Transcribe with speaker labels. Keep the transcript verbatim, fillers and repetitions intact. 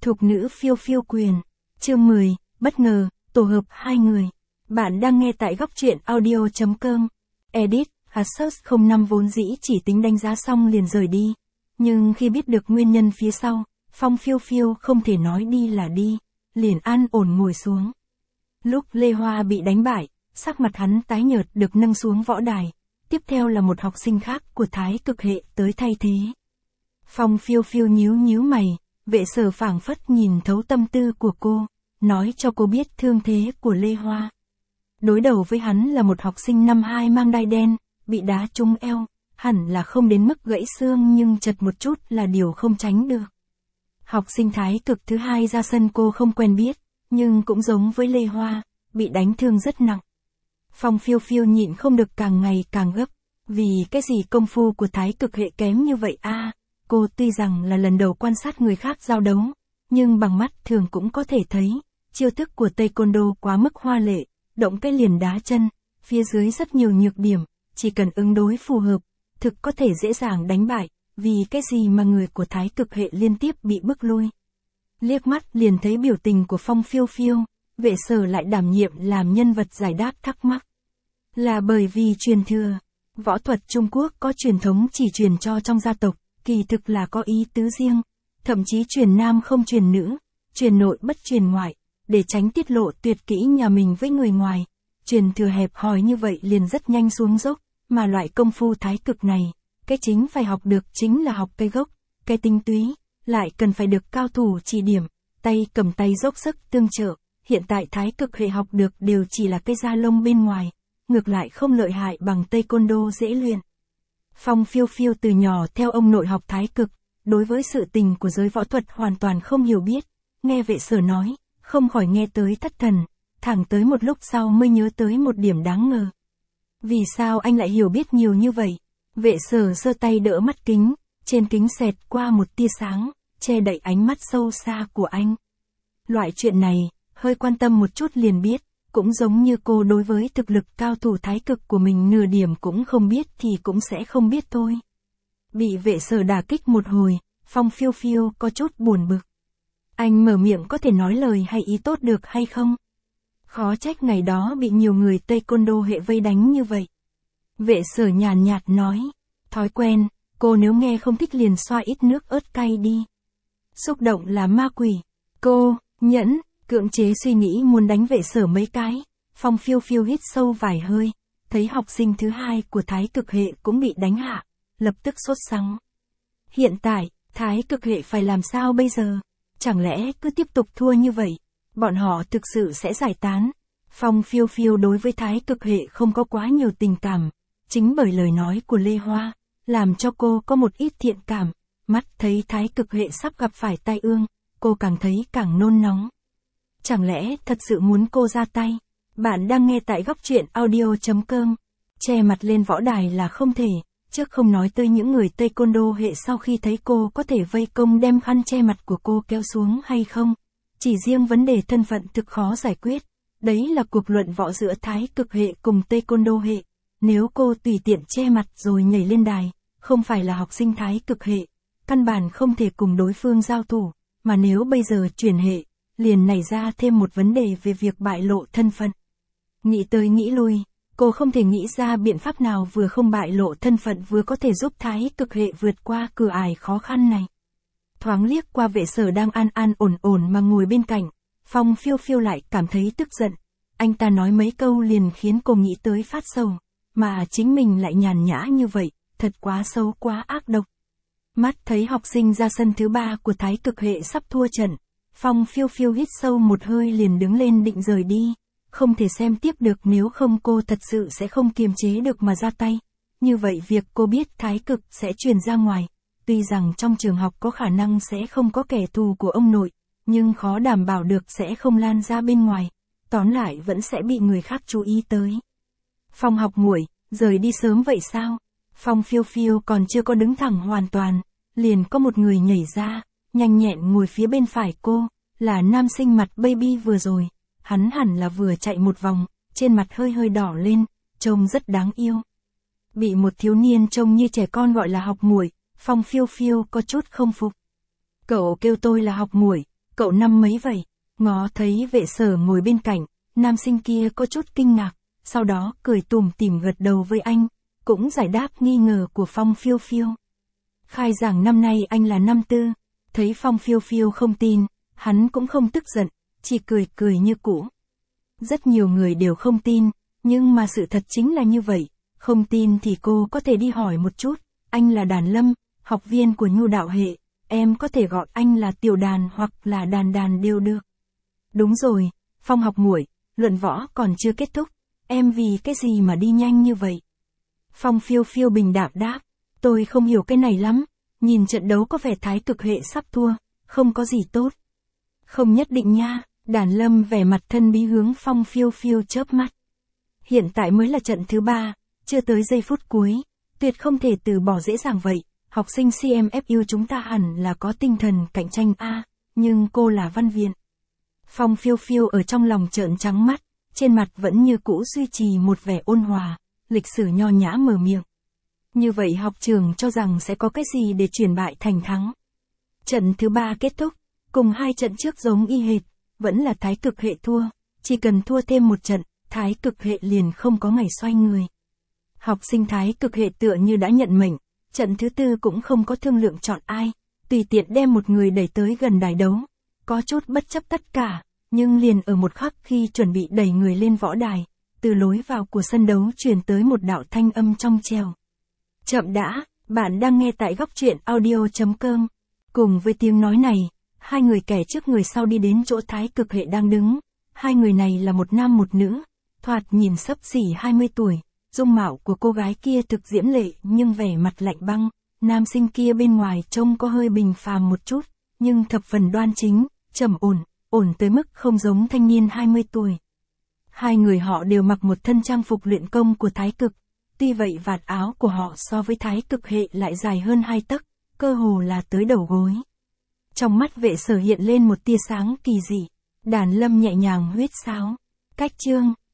Speaker 1: Thục nữ phiêu phiêu quyền. Chương mười, bất ngờ, tổ hợp hai người. Bạn đang nghe tại góc truyện audio chấm com. Edit, Asus không năm vốn dĩ chỉ tính đánh giá xong liền rời đi. Nhưng khi biết được nguyên nhân phía sau, Phong phiêu phiêu không thể nói đi là đi, liền an ổn ngồi xuống. Lúc Lê Hoa bị đánh bại, sắc mặt hắn tái nhợt được nâng xuống võ đài. Tiếp theo là một học sinh khác của Thái Cực hệ tới thay thế. Phong phiêu phiêu nhíu nhíu mày, vệ sở phảng phất nhìn thấu tâm tư của cô, nói cho cô biết thương thế của Lê Hoa. Đối đầu với hắn là một học sinh năm hai mang đai đen, bị đá trúng eo, hẳn là không đến mức gãy xương nhưng chật một chút là điều không tránh được. Học sinh Thái Cực thứ hai ra sân cô không quen biết, nhưng cũng giống với Lê Hoa, bị đánh thương rất nặng. Phong phiêu phiêu nhịn không được càng ngày càng gấp, vì cái gì công phu của Thái Cực hệ kém như vậy a? À, cô tuy rằng là lần đầu quan sát người khác giao đấu, nhưng bằng mắt thường cũng có thể thấy, chiêu thức của Taekwondo quá mức hoa lệ, động cái liền đá chân, phía dưới rất nhiều nhược điểm, chỉ cần ứng đối phù hợp, thực có thể dễ dàng đánh bại, vì cái gì mà người của Thái Cực hệ liên tiếp bị bức lui. Liếc mắt liền thấy biểu tình của Phong phiêu phiêu, vệ sở lại đảm nhiệm làm nhân vật giải đáp thắc mắc. Là bởi vì truyền thừa, võ thuật Trung Quốc có truyền thống chỉ truyền cho trong gia tộc, kỳ thực là có ý tứ riêng, thậm chí truyền nam không truyền nữ, truyền nội bất truyền ngoại, để tránh tiết lộ tuyệt kỹ nhà mình với người ngoài. Truyền thừa hẹp hòi như vậy liền rất nhanh xuống dốc, mà loại công phu Thái Cực này, cái chính phải học được chính là học cái gốc, cái tinh túy, lại cần phải được cao thủ chỉ điểm, tay cầm tay dốc sức tương trợ. Hiện tại Thái Cực hệ học được đều chỉ là cái da lông bên ngoài, ngược lại không lợi hại bằng Taekwondo dễ luyện. Phong phiêu phiêu từ nhỏ theo ông nội học Thái Cực, đối với sự tình của giới võ thuật hoàn toàn không hiểu biết, nghe vệ sở nói, không khỏi nghe tới thất thần, thẳng tới một lúc sau mới nhớ tới một điểm đáng ngờ. Vì sao anh lại hiểu biết nhiều như vậy? Vệ sở giơ tay đỡ mắt kính, trên kính xẹt qua một tia sáng, che đậy ánh mắt sâu xa của anh. Loại chuyện này, hơi quan tâm một chút liền biết, cũng giống như cô đối với thực lực cao thủ Thái Cực của mình nửa điểm cũng không biết thì cũng sẽ không biết thôi. Bị vệ sở đả kích một hồi, Phong phiêu phiêu có chút buồn bực. Anh mở miệng có thể nói lời hay ý tốt được hay không? Khó trách ngày đó bị nhiều người Taekwondo hệ vây đánh như vậy. Vệ sở nhàn nhạt nói, thói quen, cô nếu nghe không thích liền xoa ít nước ớt cay đi. Xúc động là ma quỷ. Cô, nhẫn, cưỡng chế suy nghĩ muốn đánh vệ sở mấy cái. Phong phiêu phiêu hít sâu vài hơi, thấy học sinh thứ hai của Thái Cực hệ cũng bị đánh hạ, lập tức sốt sắng. Hiện tại, Thái Cực hệ phải làm sao bây giờ? Chẳng lẽ cứ tiếp tục thua như vậy, bọn họ thực sự sẽ giải tán? Phong phiêu phiêu đối với Thái Cực hệ không có quá nhiều tình cảm, chính bởi lời nói của Lê Hoa, làm cho cô có một ít thiện cảm, mắt thấy Thái Cực hệ sắp gặp phải tai ương, cô càng thấy càng nôn nóng. Chẳng lẽ thật sự muốn cô ra tay? Bạn đang nghe tại góc truyện audio chấm com. Che mặt lên võ đài là không thể, trước không nói tới những người Taekwondo hệ sau khi thấy cô có thể vây công đem khăn che mặt của cô kéo xuống hay không. Chỉ riêng vấn đề thân phận thực khó giải quyết. Đấy là cuộc luận võ giữa Thái Cực hệ cùng Taekwondo hệ. Nếu cô tùy tiện che mặt rồi nhảy lên đài, không phải là học sinh Thái Cực hệ, căn bản không thể cùng đối phương giao thủ, mà nếu bây giờ chuyển hệ, liền nảy ra thêm một vấn đề về việc bại lộ thân phận. Nghĩ tới nghĩ lui, cô không thể nghĩ ra biện pháp nào vừa không bại lộ thân phận vừa có thể giúp Thái Cực hệ vượt qua cửa ải khó khăn này. Thoáng liếc qua vệ sở đang an an ổn ổn mà ngồi bên cạnh, Phong phiêu phiêu lại cảm thấy tức giận. Anh ta nói mấy câu liền khiến cô nghĩ tới phát sầu, mà chính mình lại nhàn nhã như vậy, thật quá xấu quá ác độc. Mắt thấy học sinh ra sân thứ ba của Thái Cực hệ sắp thua trận, Phong phiêu phiêu hít sâu một hơi liền đứng lên định rời đi, không thể xem tiếp được nếu không cô thật sự sẽ không kiềm chế được mà ra tay. Như vậy việc cô biết Thái Cực sẽ truyền ra ngoài, tuy rằng trong trường học có khả năng sẽ không có kẻ thù của ông nội, nhưng khó đảm bảo được sẽ không lan ra bên ngoài, tóm lại vẫn sẽ bị người khác chú ý tới. Phong học muội, rời đi sớm vậy sao? Phong phiêu phiêu còn chưa có đứng thẳng hoàn toàn, liền có một người nhảy ra, nhanh nhẹn ngồi phía bên phải cô, là nam sinh mặt baby vừa rồi, hắn hẳn là vừa chạy một vòng, trên mặt hơi hơi đỏ lên, trông rất đáng yêu. Bị một thiếu niên trông như trẻ con gọi là học muội, Phong phiêu phiêu có chút không phục. Cậu kêu tôi là học muội, Cậu năm mấy vậy? Ngó thấy vệ sở ngồi bên cạnh, nam sinh kia có chút kinh ngạc, sau đó cười tủm tỉm gật đầu với anh, cũng giải đáp nghi ngờ của Phong Phiêu Phiêu. Khai giảng năm nay anh là năm tư, thấy Phong Phiêu Phiêu không tin, hắn cũng không tức giận, chỉ cười cười như cũ. Rất nhiều người đều không tin, nhưng mà sự thật chính là như vậy, không tin thì cô có thể đi hỏi một chút, anh là Đàn Lâm, học viên của Nhu đạo hệ, em có thể gọi anh là Tiểu Đàn hoặc là Đàn Đàn đều được. Đúng rồi, Phong học muội, luận võ còn chưa kết thúc, em vì cái gì mà đi nhanh như vậy? Phong Phiêu Phiêu bình đạm đáp, tôi không hiểu cái này lắm, nhìn trận đấu có vẻ thái cực hệ sắp thua, không có gì tốt. Không nhất định nha, Đàn Lâm vẻ mặt thân bí hướng Phong Phiêu Phiêu chớp mắt. Hiện tại mới là trận thứ ba, chưa tới giây phút cuối, tuyệt không thể từ bỏ dễ dàng vậy, học sinh xê em ép u chúng ta hẳn là có tinh thần cạnh tranh a, nhưng cô là văn viện. Phong Phiêu Phiêu ở trong lòng trợn trắng mắt, trên mặt vẫn như cũ duy trì một vẻ ôn hòa, lịch sử nho nhã mở miệng. Như vậy học trường cho rằng sẽ có cái gì để chuyển bại thành thắng. Trận thứ ba kết thúc, cùng hai trận trước giống y hệt, vẫn là thái cực hệ thua, chỉ cần thua thêm một trận, thái cực hệ liền không có ngày xoay người. Học sinh thái cực hệ tựa như đã nhận mệnh, trận thứ tư cũng không có thương lượng chọn ai, tùy tiện đem một người đẩy tới gần đài đấu, có chút bất chấp tất cả, nhưng liền ở một khắc khi chuẩn bị đẩy người lên võ đài, từ lối vào của sân đấu truyền tới một đạo thanh âm trong trẻo. Chậm đã, bạn đang nghe tại góc truyện audio chấm com. Cùng với tiếng nói này, hai người kẻ trước người sau đi đến chỗ thái cực hệ đang đứng, hai người này là một nam một nữ, thoạt nhìn xấp xỉ hai mươi tuổi, dung mạo của cô gái kia thực diễm lệ nhưng vẻ mặt lạnh băng, nam sinh kia bên ngoài trông có hơi bình phàm một chút, nhưng thập phần đoan chính, trầm ổn, ổn tới mức không giống thanh niên hai mươi tuổi. Hai người họ đều mặc một thân trang phục luyện công của thái cực, tuy vậy vạt áo của họ so với thái cực hệ lại dài hơn hai tấc, cơ hồ là tới đầu gối. Trong mắt vệ sở hiện lên một tia sáng kỳ dị, Đàn Lâm nhẹ nhàng huýt sáo. Cách chương